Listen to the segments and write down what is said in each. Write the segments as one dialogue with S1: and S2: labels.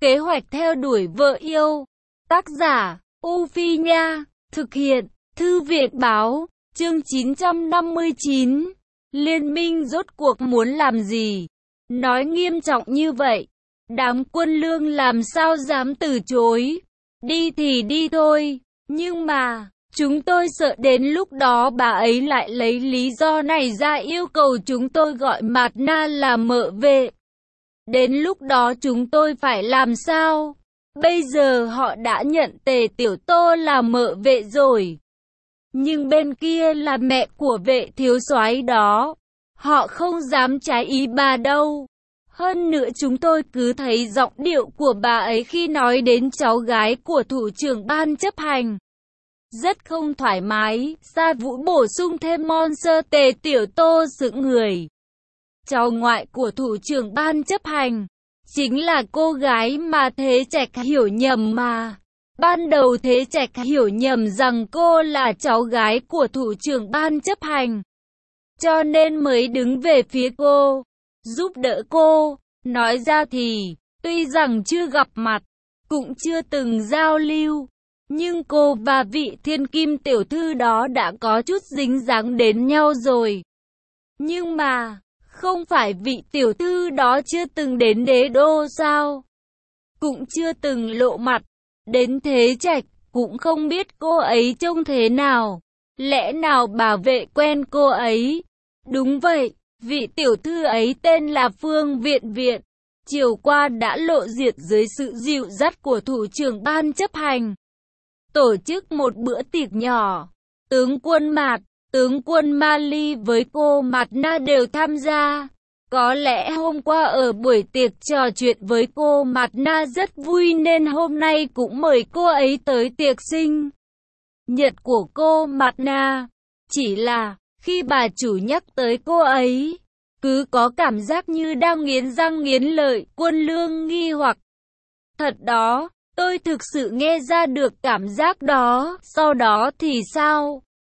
S1: Kế hoạch theo đuổi vợ yêu. Tác giả, U Phi Nha. Thực hiện, Thư viện Báo. Chương 959. Liên minh rốt cuộc muốn làm gì? Nói nghiêm trọng như vậy, đám Quân Lương làm sao dám từ chối? Đi thì đi thôi, nhưng mà chúng tôi sợ đến lúc đó bà ấy lại lấy lý do này ra yêu cầu chúng tôi gọi Mạt Na là mợ vệ. Đến lúc đó chúng tôi phải làm sao? Bây giờ họ đã nhận Tề Tiểu Tô là mợ vệ rồi, nhưng bên kia là mẹ của Vệ thiếu soái đó. Họ không dám trái ý bà đâu. Hơn nữa chúng tôi cứ thấy giọng điệu của bà ấy khi nói đến cháu gái của thủ trưởng ban chấp hành rất không thoải mái. Sa Vũ bổ sung thêm. Monster. Tề Tiểu Tô sững người. Cháu ngoại của thủ trưởng ban chấp hành chính là cô gái mà Thế Trạch hiểu nhầm mà. Ban đầu Thế Trạch hiểu nhầm rằng cô là cháu gái của thủ trưởng ban chấp hành, cho nên mới đứng về phía cô, giúp đỡ cô. Nói ra thì, tuy rằng chưa gặp mặt, cũng chưa từng giao lưu, nhưng cô và vị thiên kim tiểu thư đó đã có chút dính dáng đến nhau rồi. Nhưng mà, không phải vị tiểu thư đó chưa từng đến đế đô sao? Cũng chưa từng lộ mặt. Đến Thế Trạch cũng không biết cô ấy trông thế nào. Lẽ nào bà Vệ quen cô ấy? Đúng vậy, vị tiểu thư ấy tên là Phương Viện Viện. Chiều qua đã lộ diện dưới sự dìu dắt của thủ trưởng ban chấp hành, tổ chức một bữa tiệc nhỏ. Tướng quân Mạt, tướng quân Mali với cô Mạt Na đều tham gia. Có lẽ hôm qua ở buổi tiệc trò chuyện với cô Mạt Na rất vui nên hôm nay cũng mời cô ấy tới tiệc sinh nhật của cô Mạt Na. Chỉ là, khi bà chủ nhắc tới cô ấy, cứ có cảm giác như đang nghiến răng nghiến lợi. Quân Lương nghi hoặc. Thật đó, tôi thực sự nghe ra được cảm giác đó. Sau đó thì sao?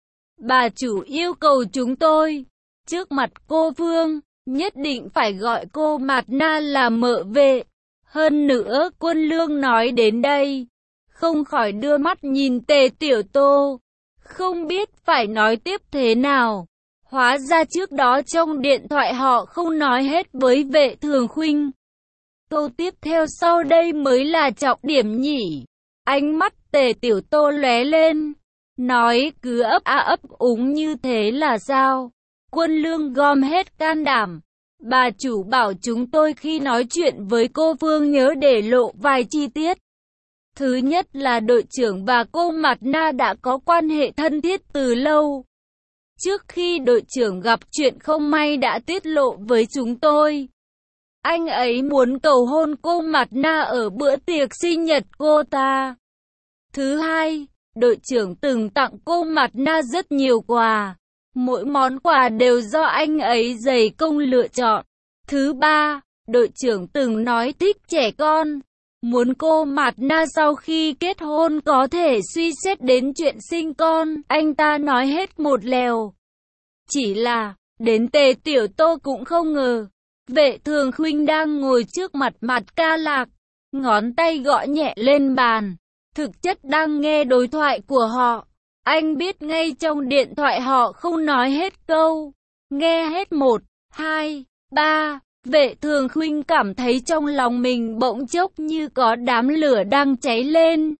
S1: Bà chủ yêu cầu chúng tôi, trước mặt cô Vương, nhất định phải gọi cô Mạt Na là mợ vệ. Hơn nữa, Quân Lương nói đến đây, không khỏi đưa mắt nhìn Tề Tiểu Tô, không biết phải nói tiếp thế nào. Hóa ra trước đó trong điện thoại họ không nói hết với Vệ Thường Khuynh. Câu tiếp theo sau đây mới là trọng điểm nhỉ. Ánh mắt Tề Tiểu Tô lóe lên, nói cứ ấp a ấp úng như thế là sao? Quân Lương gom hết can đảm. Bà chủ bảo chúng tôi khi nói chuyện với cô Vương nhớ để lộ vài chi tiết. Thứ nhất là đội trưởng và cô Mạt Na đã có quan hệ thân thiết từ lâu. Trước khi đội trưởng gặp chuyện không may đã tiết lộ với chúng tôi. Anh ấy muốn cầu hôn cô Mạt Na ở bữa tiệc sinh nhật cô ta. Thứ hai, đội trưởng từng tặng cô Mạt Na rất nhiều quà. Mỗi món quà đều do anh ấy dày công lựa chọn. Thứ ba, đội trưởng từng nói thích trẻ con, muốn cô Mạt Na sau khi kết hôn có thể suy xét đến chuyện sinh con. Anh ta nói hết một lèo. Chỉ là, đến Tề Tiểu Tô cũng không ngờ, Vệ Thường Khuynh đang ngồi trước mặt Mạt Ca Lạc, ngón tay gõ nhẹ lên bàn, thực chất đang nghe đối thoại của họ. Anh biết ngay trong điện thoại họ không nói hết câu, nghe hết 1, 2, 3, Vệ Thường Khuynh cảm thấy trong lòng mình bỗng chốc như có đám lửa đang cháy lên.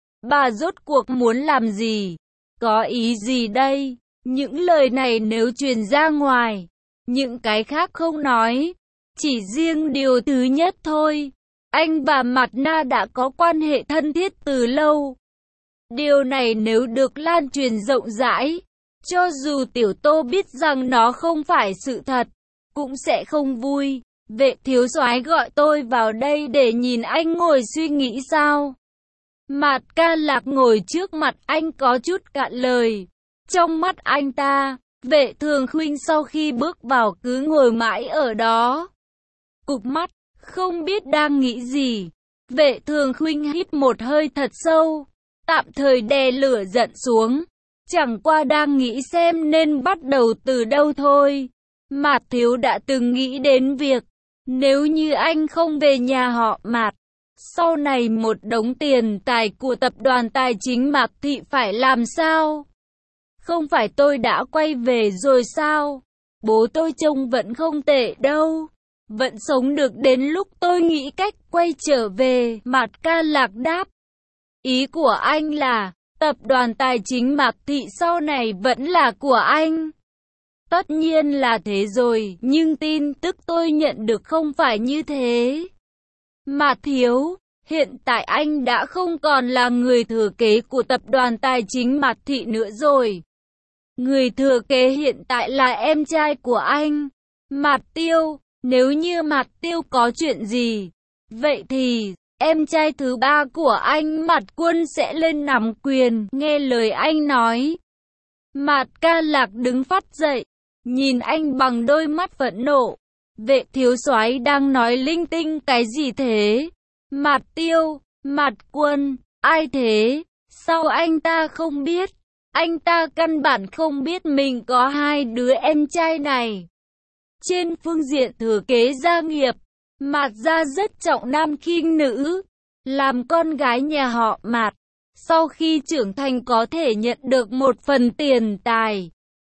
S1: Bà rốt cuộc muốn làm gì? Có ý gì đây? Những lời này nếu truyền ra ngoài, những cái khác không nói, chỉ riêng điều thứ nhất thôi. Anh và Mạt Na đã có quan hệ thân thiết từ lâu. Điều này nếu được lan truyền rộng rãi, cho dù Tiểu Tô biết rằng nó không phải sự thật, cũng sẽ không vui. Vệ thiếu soái gọi tôi vào đây để nhìn anh ngồi suy nghĩ sao? Mạt Ca Lạc ngồi trước mặt anh có chút cạn lời. Trong mắt anh ta, Vệ Thường Khuynh sau khi bước vào cứ ngồi mãi ở đó, cụp mắt, không biết đang nghĩ gì. Vệ Thường Khuynh hít một hơi thật sâu, tạm thời đè lửa giận xuống, chẳng qua đang nghĩ xem nên bắt đầu từ đâu thôi. Mạt thiếu đã từng nghĩ đến việc, nếu như anh không về nhà họ Mạt, Sau này một đống tiền tài của tập đoàn tài chính Mạc Thị phải làm sao? Không phải tôi đã quay về rồi sao? Bố tôi trông vẫn không tệ đâu. Vẫn sống được đến lúc tôi nghĩ cách quay trở về, Mạt Ca Lạc đáp. Ý của anh là, tập đoàn tài chính Mạc Thị sau này vẫn là của anh. Tất nhiên là thế rồi, nhưng tin tức tôi nhận được không phải như thế. Mạt Thiếu, hiện tại anh đã không còn là người thừa kế của tập đoàn tài chính Mạt Thị nữa rồi. Người thừa kế hiện tại là em trai của anh, Mạt Tiêu. Nếu như Mạt Tiêu có chuyện gì, vậy thì em trai thứ ba của anh Mạt Quân sẽ lên nắm quyền. Nghe lời anh nói, Mạt Ca Lạc đứng phắt dậy, nhìn anh bằng đôi mắt phẫn nộ. Vệ thiếu soái đang nói linh tinh cái gì thế? Mạt Tiêu, Mạt Quân, ai thế? Sao anh ta không biết? Anh ta căn bản không biết mình có hai đứa em trai này. Trên phương diện thừa kế gia nghiệp, Mạt gia rất trọng nam khinh nữ. Làm con gái nhà họ Mạt, sau khi trưởng thành có thể nhận được một phần tiền tài.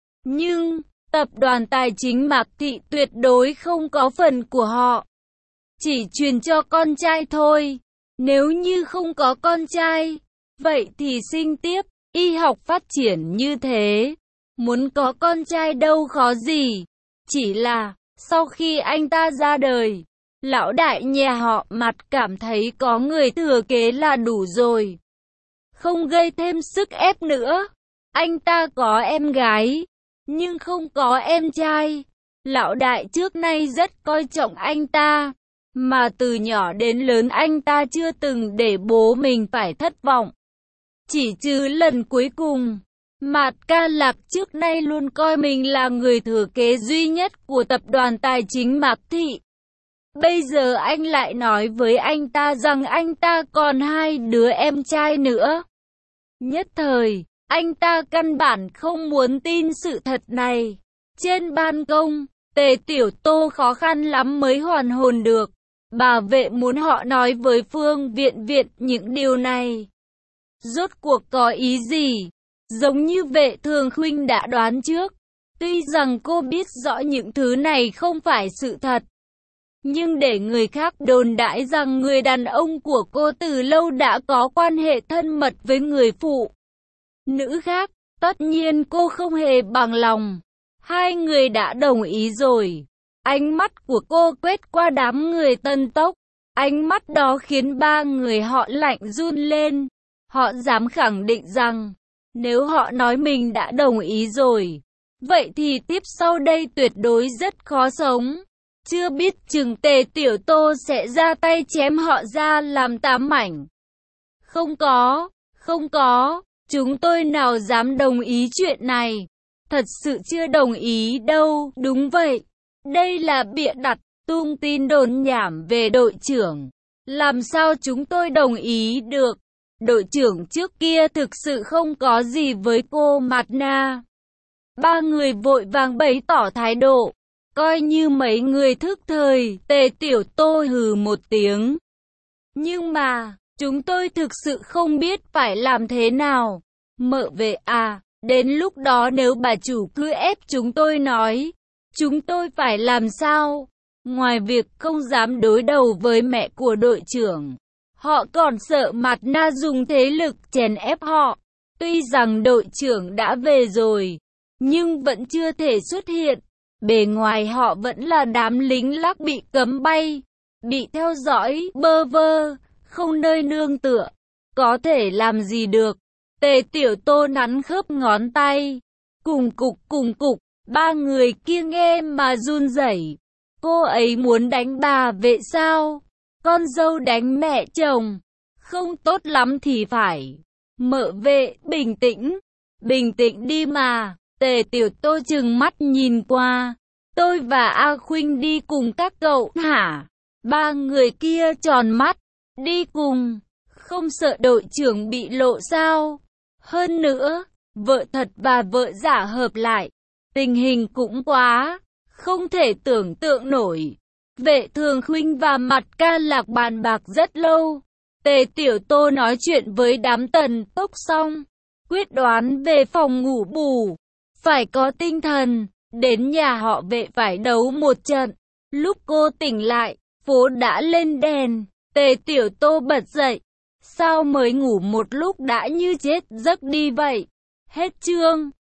S1: Nhưng, tập đoàn tài chính Mạc Thị tuyệt đối không có phần của họ. Chỉ truyền cho con trai thôi. Nếu như không có con trai, vậy thì sinh tiếp, y học phát triển như thế. Muốn có con trai đâu khó gì. Chỉ là, sau khi anh ta ra đời, lão đại nhà họ Mạt cảm thấy có người thừa kế là đủ rồi. Không gây thêm sức ép nữa. Anh ta có em gái, nhưng không có em trai. Lão đại trước nay rất coi trọng anh ta, mà từ nhỏ đến lớn anh ta chưa từng để bố mình phải thất vọng. Chỉ trừ lần cuối cùng, Mạt Ca Lạc trước nay luôn coi mình là người thừa kế duy nhất của tập đoàn tài chính Mạc Thị. Bây giờ anh lại nói với anh ta rằng anh ta còn hai đứa em trai nữa. Nhất thời, anh ta căn bản không muốn tin sự thật này. Trên ban công, Tề Tiểu Tô khó khăn lắm mới hoàn hồn được. Bà Vệ muốn họ nói với Phương Viện Viện những điều này. Rốt cuộc có ý gì? Giống như Vệ Thường Khuynh đã đoán trước. Tuy rằng cô biết rõ những thứ này không phải sự thật, nhưng để người khác đồn đãi rằng người đàn ông của cô từ lâu đã có quan hệ thân mật với người phụ nữ khác, tất nhiên cô không hề bằng lòng. Hai người đã đồng ý rồi. Ánh mắt của cô quét qua đám người Tân Tốc. Ánh mắt đó khiến ba người họ lạnh run lên. Họ dám khẳng định rằng, nếu họ nói mình đã đồng ý rồi, vậy thì tiếp sau đây tuyệt đối rất khó sống. Chưa biết chừng Tề Tiểu Tô sẽ ra tay chém họ ra làm 8 mảnh. Không có, chúng tôi nào dám đồng ý chuyện này. Thật sự chưa đồng ý đâu, đúng vậy. Đây là bịa đặt, tung tin đồn nhảm về đội trưởng. Làm sao chúng tôi đồng ý được? Đội trưởng trước kia thực sự không có gì với cô Mạt Na. Ba người vội vàng bày tỏ thái độ. Coi như mấy người thức thời, Tề Tiểu Tô hừ một tiếng. Nhưng mà, chúng tôi thực sự không biết phải làm thế nào. Mợ Vệ à, đến lúc đó nếu bà chủ cứ ép chúng tôi nói, chúng tôi phải làm sao? Ngoài việc không dám đối đầu với mẹ của đội trưởng, họ còn sợ Mạt Na dùng thế lực chèn ép họ. Tuy rằng đội trưởng đã về rồi, nhưng vẫn chưa thể xuất hiện. Bề ngoài họ vẫn là đám lính lác bị cấm bay, bị theo dõi, bơ vơ, không nơi nương tựa. Có thể làm gì được? Tề Tiểu Tô nắn khớp ngón tay. Cùng cục, ba người kia nghe mà run rẩy. Cô ấy muốn đánh bà Vệ sao? Con dâu đánh mẹ chồng, không tốt lắm thì phải. Mợ Vệ, bình tĩnh đi mà. Tề Tiểu Tô trừng mắt nhìn qua. Tôi và A Khuynh đi cùng các cậu hả? Ba người kia tròn mắt. Đi cùng? Không sợ đội trưởng bị lộ sao? Hơn nữa, vợ thật và vợ giả hợp lại. Tình hình cũng quá không thể tưởng tượng nổi. Vệ Thường Khuynh và Mặt Ca Lạc bàn bạc rất lâu. Tề Tiểu Tô nói chuyện với đám Tần Tốc xong, quyết đoán về phòng ngủ bù. Phải có tinh thần, đến nhà họ Vệ phải đấu một trận. Lúc cô tỉnh lại, phố đã lên đèn. Tề Tiểu Tô bật dậy. Sao mới ngủ một lúc đã như chết giấc đi vậy? Hết chương.